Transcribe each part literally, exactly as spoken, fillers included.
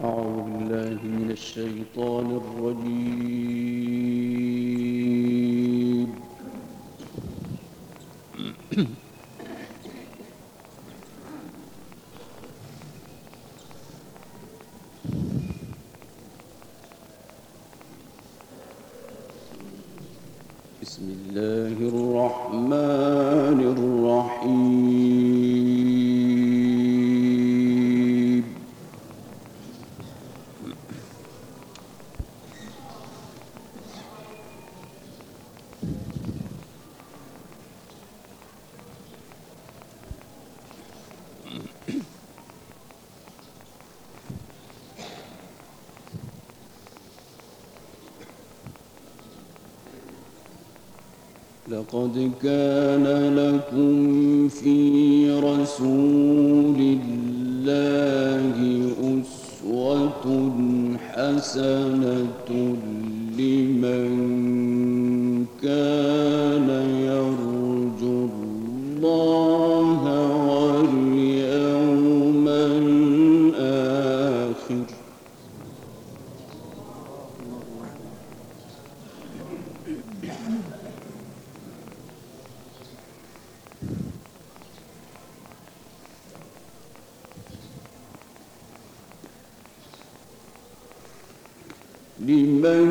أعوذ بالله من الشيطان الرجيم. بسم الله الرحمن الرحيم. لقد كان لكم في رسول الله أسوة حسنة لمن كان يرجو الله واليوم الآخر. لمن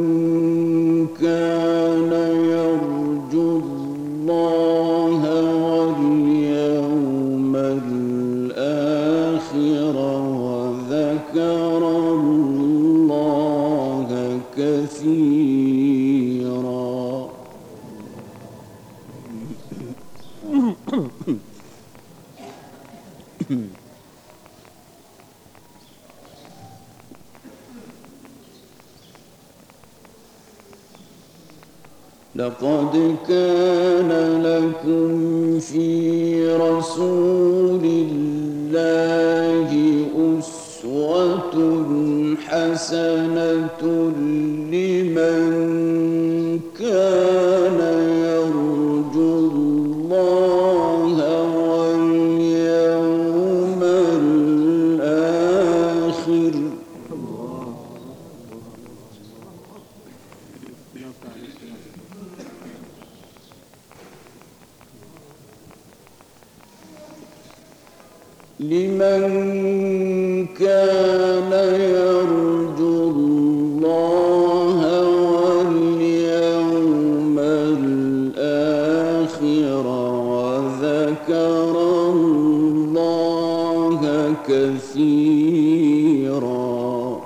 كان يرجو الله واليوم الآخر وذكر الله كثيرا. لقد كان لكم في رسول الله أسوة حسنة لمن كان يرجو الله واليوم الآخر. لمن كان يرجو الله واليوم الآخر وذكر الله كثيرا.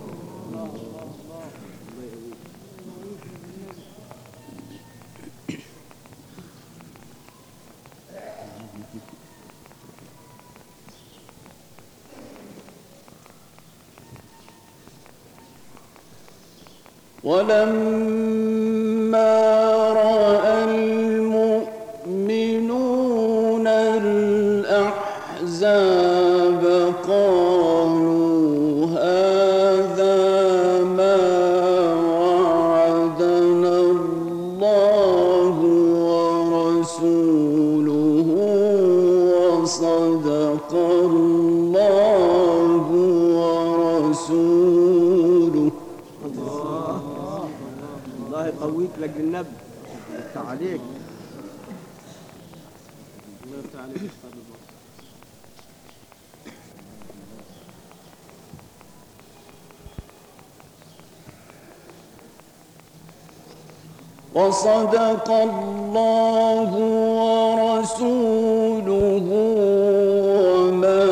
ولما رأى المؤمنون الأحزاب قالوا هذا ما وعدنا الله ورسوله وصدق الله ورسوله. الله يقويك لك النبي. انت عليك الله يفتح عليك. وصدق الله ورسوله وما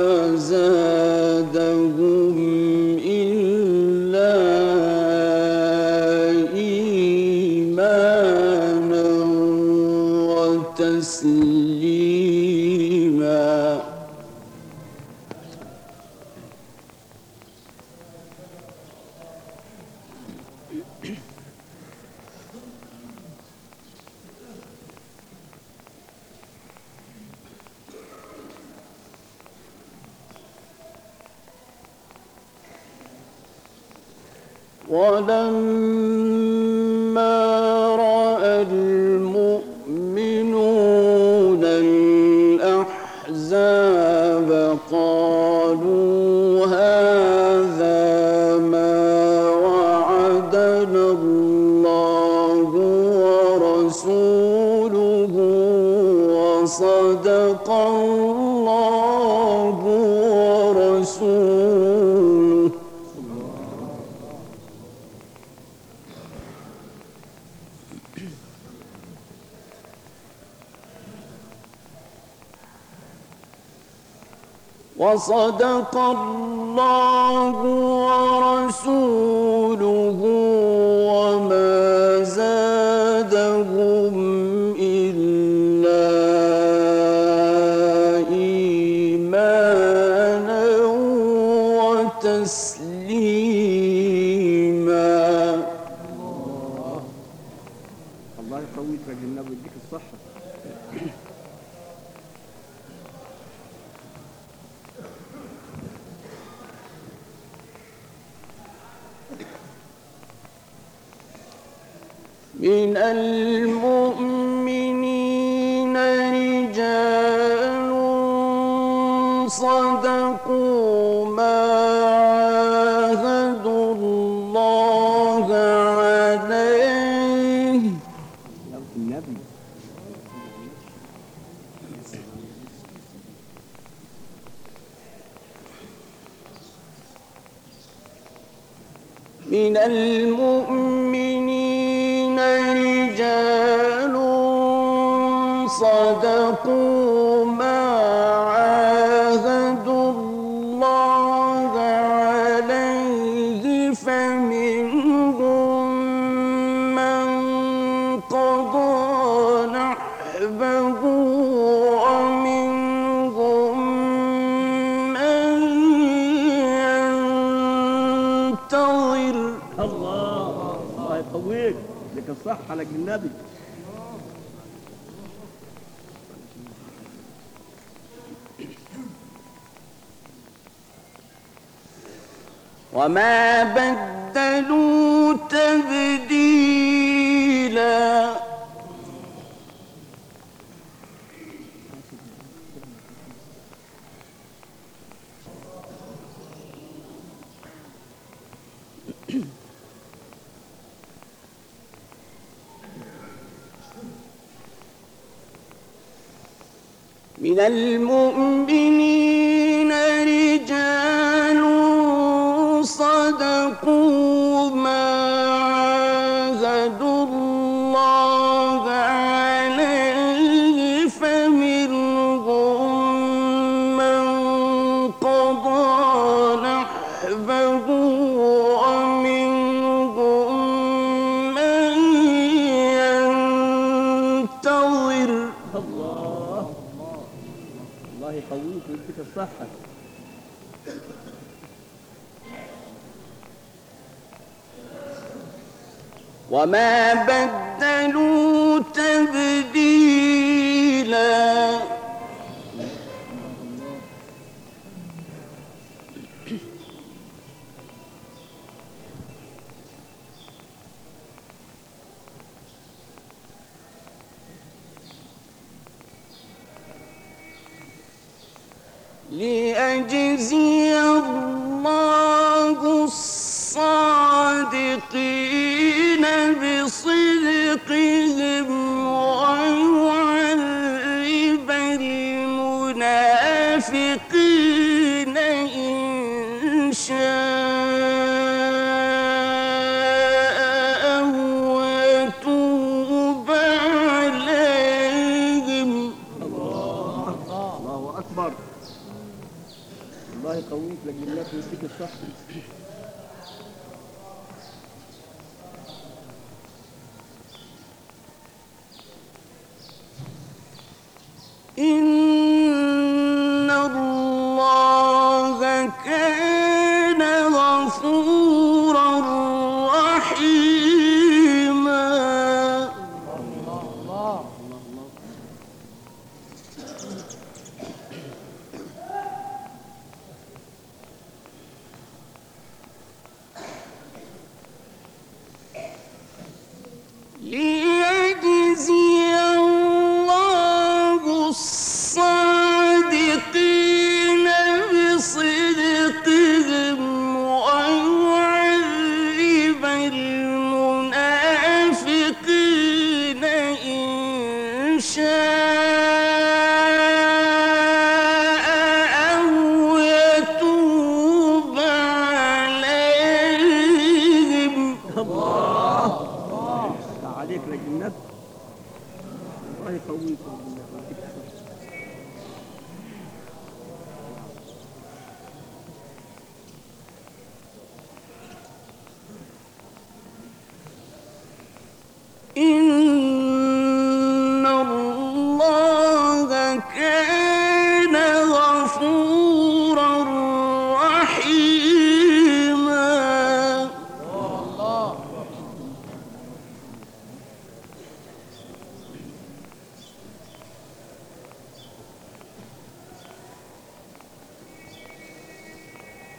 زادهم إلا إيمانا وتسليما. ولما رأى المؤمنون الأحزاب الكتاب قالوا هذا ما وعدنا الله ورسوله وصدق الله ورسوله. وصدق الله ورسوله وما زادهم إلا إيمانا وتسليما. الله الله يقويك يا جناب ويديك الصحة. من المؤمنين رجال صدقوا ما عاهدوا الله عليه. النبي من المؤمنين رجال صدقوا ما عاهدوا الله عليه فمنهم من قضى نحبه ومنهم من ينتظر. الله الله يقويك لك الصحة لك النبي. وما بدلوا تبديلا. من المؤمنين رجال صدقوا ما عاهدوا الله عليه فمنهم من قضى نحبه ومنهم من ينتظر. الله الله يقويك ويديك الصحة. وما بدلوا تبديلا. ليجزي الله الصادقين بصدقهم ويعذب المنافقين إن شاء ويتوب عليهم. الله الله أكبر. الله يقويك لك النبي ويديك الصحة. إن الله كان غفورا رحيما.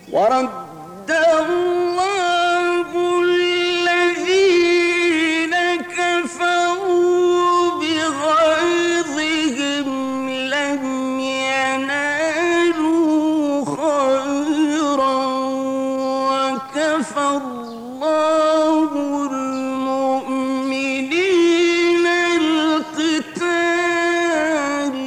ورد الله الذين كفروا بغيظهم لم ينالوا خيرا وكفى الله المؤمنين القتال.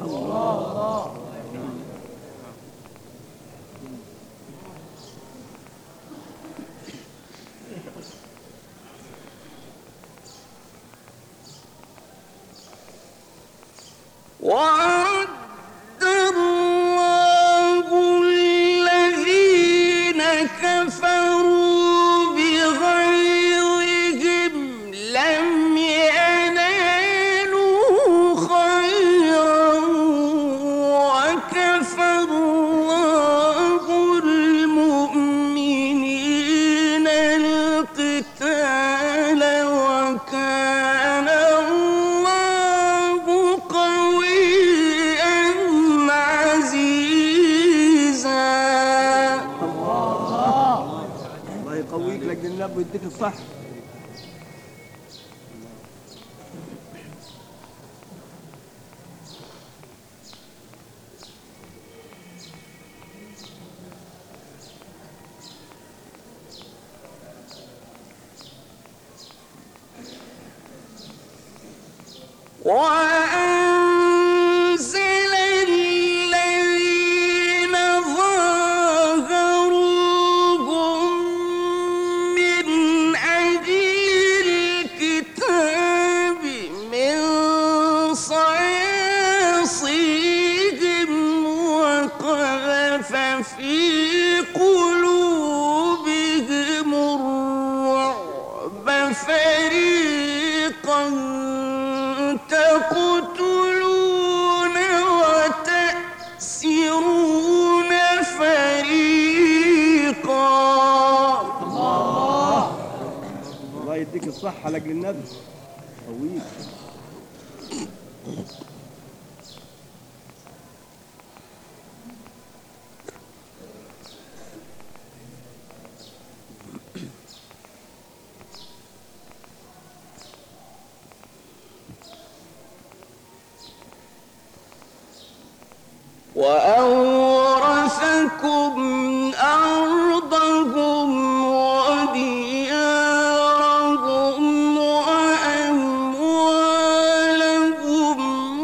وعد الله الذين كفروا بغيظهم لم ينالوا خيرا وكفى الله المؤمنين القتال وكان الله قويا عزيزا. الله يقويك لك النبي ويديك الصح. وأنزل الذين ظاهروهم من أهل الكتاب من صياصيهم وقذف في قلوبهم الرعب فريقا تقتلون وتأسرون فريقا. الله يديك الصحة لأجل النبي قويك. وأورثكم أرضهم وديارهم وأموالهم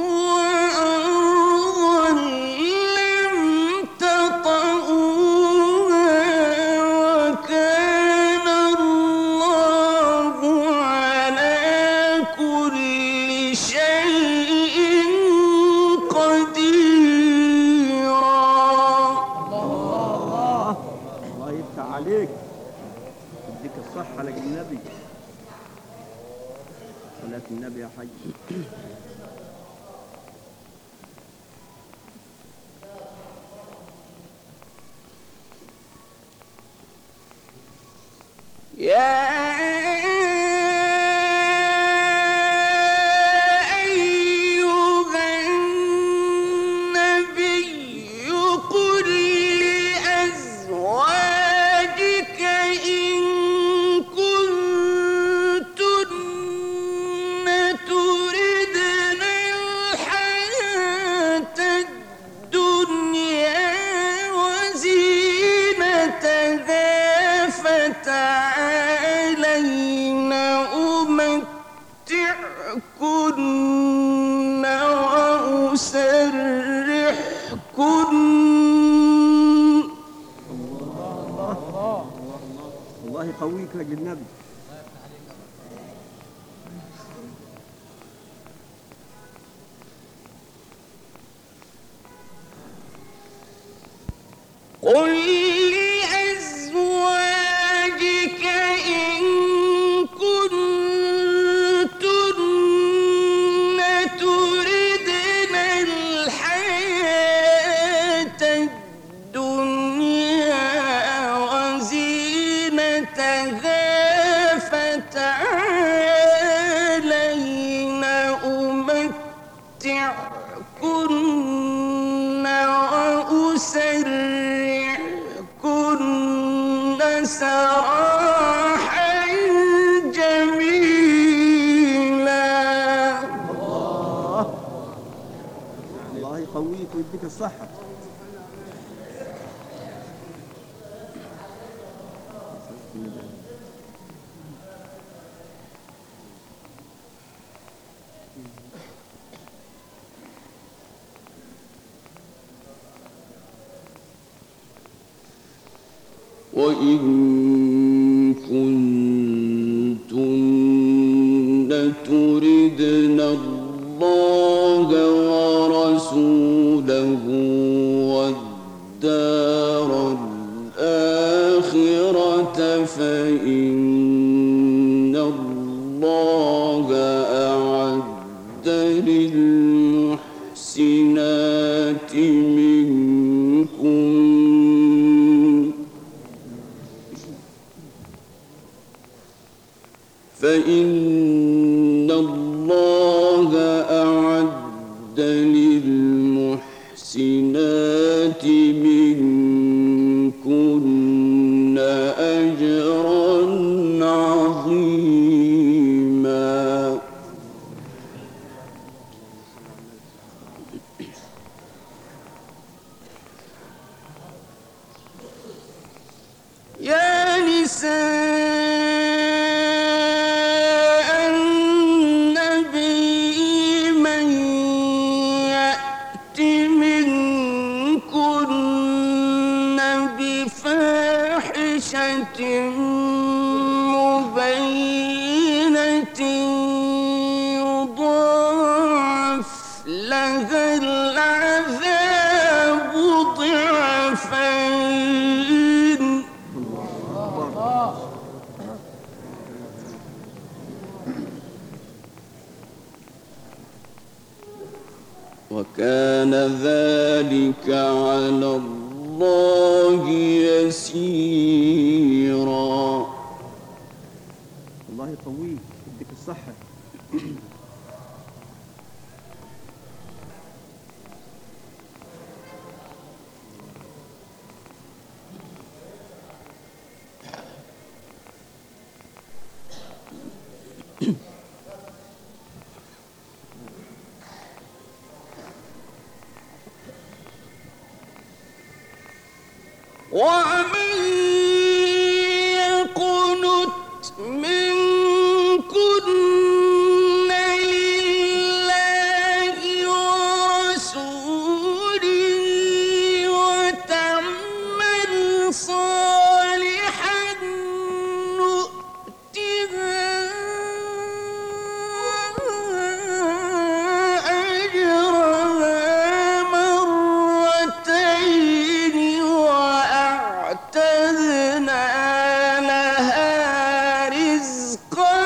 وأرضا لم تطئوها وكان الله على كل شيء قديرا. الله يفتح عليك يديك الصحة لأجل النبي. صلاة النبي يا حي. يا أيها النبي قل لأزواجك إن كنتن تردن الحياة الدنيا وزينتها فتعالين أمتعكن وأسرحكن. الله يقويك لأجل النبي. قل لأزواجك إن كنتن تردن الحياة الدنيا وزينتها فتعالين أمتعكن وأسرحكن سراحا جميلا. الله يقويك ويديك الصحة. وإن كنتن تردن الله ورسوله والدار الآخرة فإن الله أعد للمحسنات منكم فإن الله أعد للمحسنات منكن أجرا عظيما. يا نساء النبي من يأت منكن بفاحشة مبينة يضاعف لها العذاب ضعفين. وكان ذلك على الله يسيرا. الله يقويك ويديك الصحة. ومن يقنت منكن لله ورسوله وتعمل صالحا نؤتها أجرها مرتين وأعتدنا لها رزقا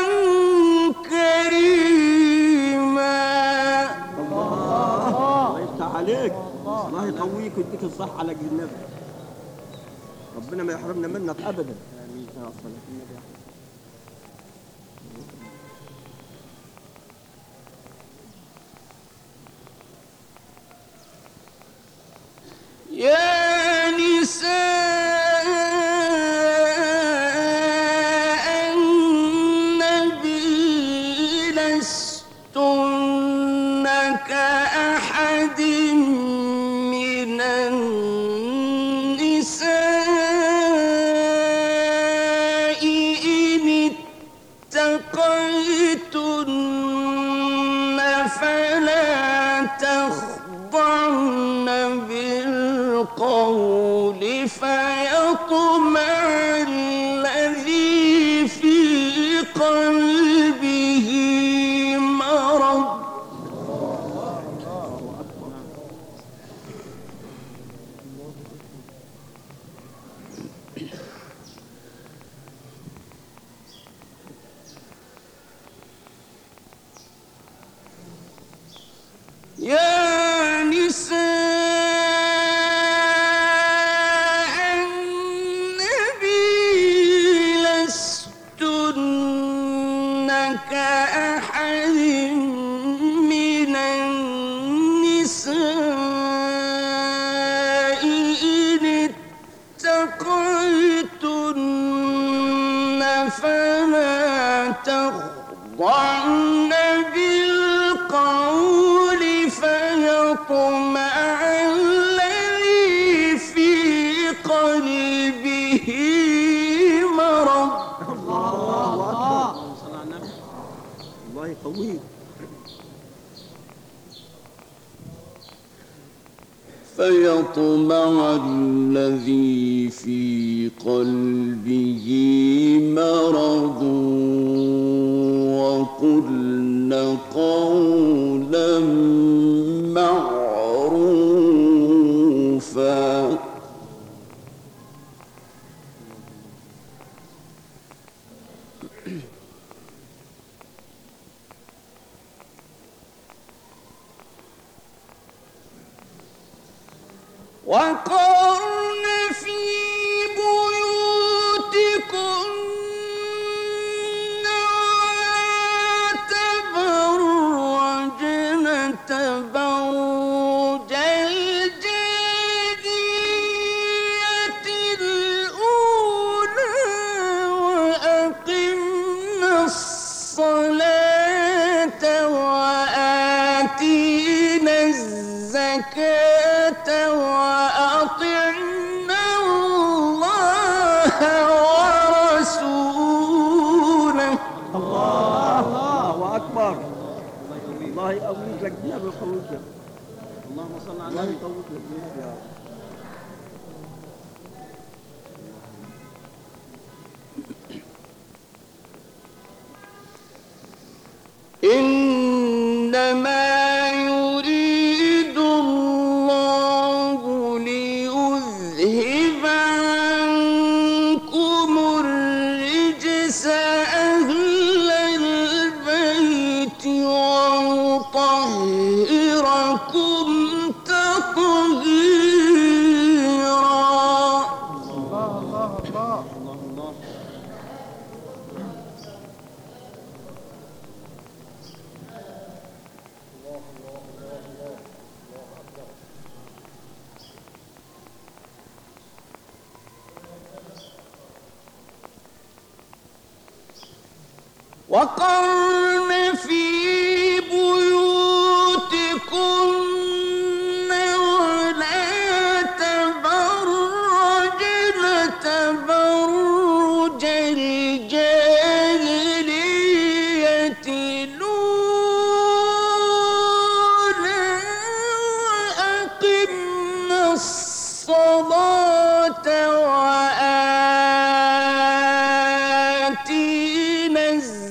كريما. الله يفتح عليك. الله يقويك ويديك الصحة على النبي. ربنا ما يحرمنا منك أبدا. آمين. يا صلاة النبي. يا نساء النبي لستن كأحد من النساء إن اتقيتن فلا تخضعن بالقول فيطمع الذي في قلبه مرض. يا نساء تخضعن بالقول فيطمع الذي في قلبه مرض. الله أكبر. صلى على النبي. الله يقويك. فيطمع الذي في قلبه مرض وقلن قولا معروفا. وقرن في بيوتكن ولا تبرجن تبرج الجاهلية الأولى وأقمن الصلاة وآتينا الزكاة وأطعنا الله ورسوله. الله أكبر. الله يقويك لك دي أبو يقويك. اللهم صل على النبي. يقويك لك دي يا رب. إنما يريد الله ليذهب عنكم الرجس أهل البيت ويطهركم تطهيرا. الله الله الله الله الله. وقرن في بيوتكن ولا تبرجن تبرج الجاهلية الأولى وأقمنا الصلاة وآتينا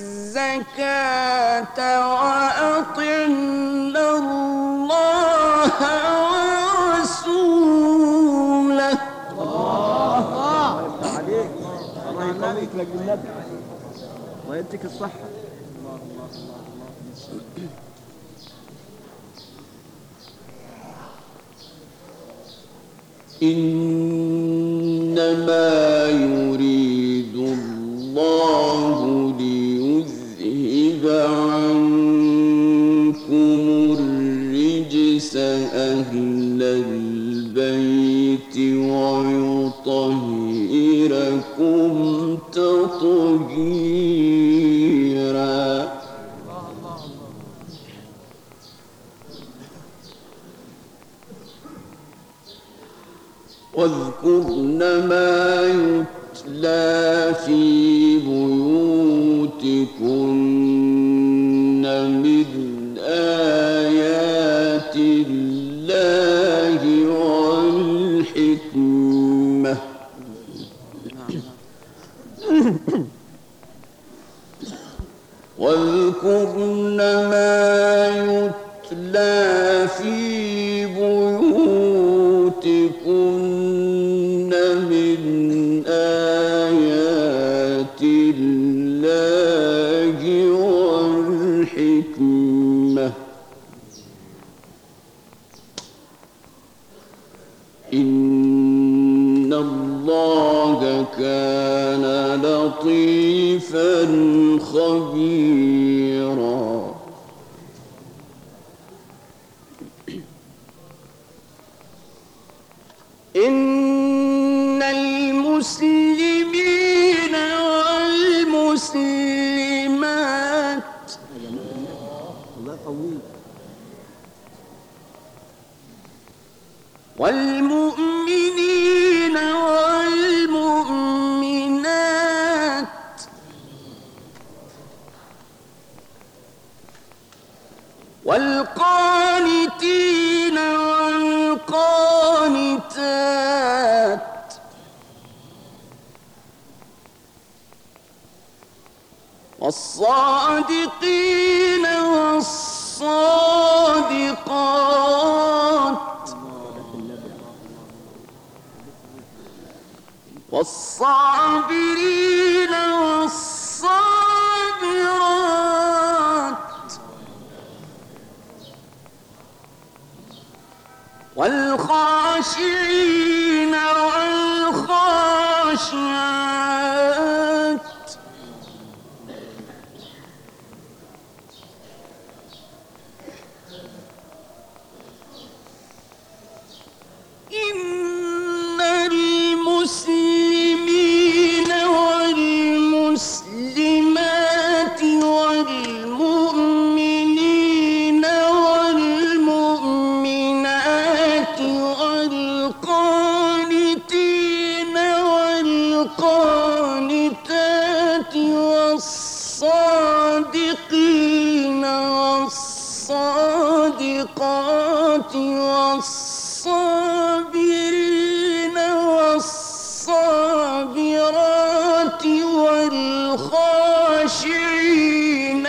الزكاة وأطعنا الله ورسوله. الله يفتح عليك. الله يقويك لك بالنبي. الله يديك الصحة. الله الله الله. إنما يريد الله ليذهب عنكم الرجس أهل البيت ويطهركم تطهيرا. واذكرن ما يتلى في بيوتكن من آيات الله والحكمة. واذكرن ما يتلى في بيوتكن من آيات الله والحكمة. إن الله كان لطيفا خبيرا. إن المسلمين والمسلمات والصادقين والصادقات والصابرين والصابرات والخاشعين والخاشعات إن المسلمين والمسلمات والمؤمنين والمؤمنات والقانتين والقانتات والصادقين والصادقات والصابرين والصابرات والخاشعين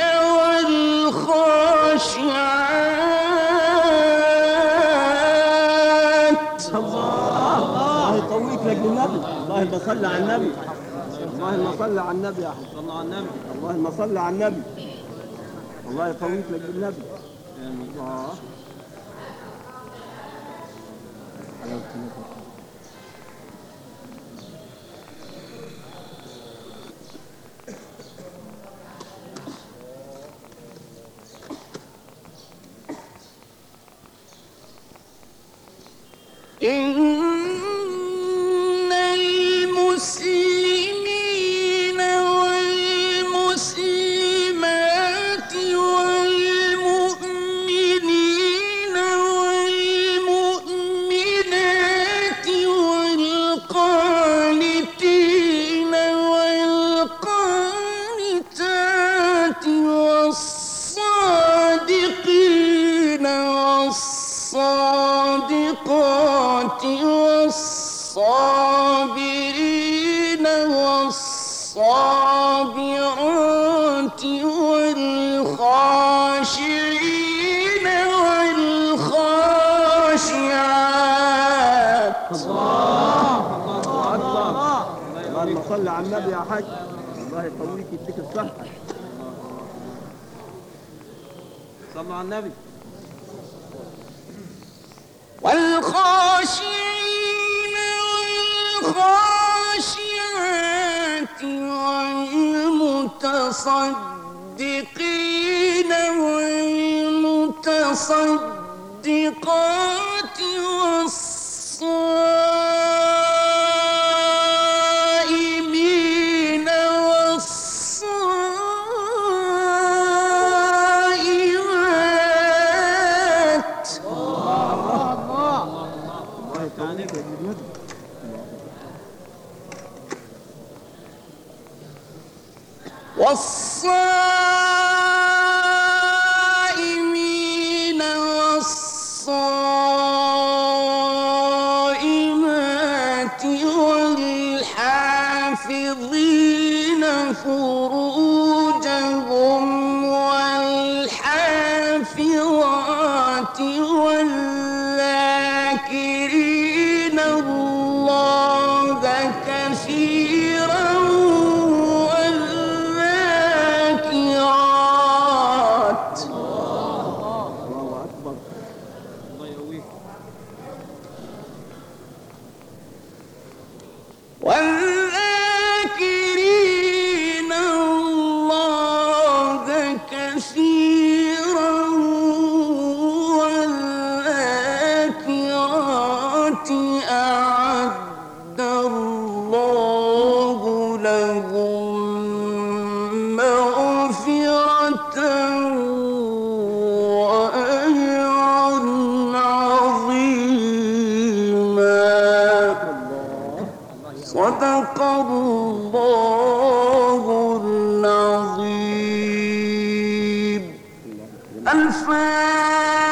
والخاشعات. الله يقويك لك النبي. اللهم صل على النبي. اللهم صل على النبي يا احمد. صل على النبي. اللهم صل على النبي. الله يقويك لك النبي. الله. إن المسلمين والمسلمات والمؤمنين والمؤمنات والقانتين والقانتات والصادقين والصادقات والصابرين والصابرات والخاشعين والخاشعات. الله أكبر. اللهم صل على النبي يا حاج. الله يقويك يديك الصحة. صلوا على النبي. والخاشعين والخاشعات والمتصدقين والمتصدقات والصائمين والصائمات. والصائمين والصائمات والحافظين فروجهم والحافظات والذاكرين الله كثيرا والذاكرات. الله أكبر. الله يقويك. والذاكرين الله كثيرا والذاكرات أعد الله لهم مغفرة وأجرا عظيما. صدق الله العظيم. الفاتحة.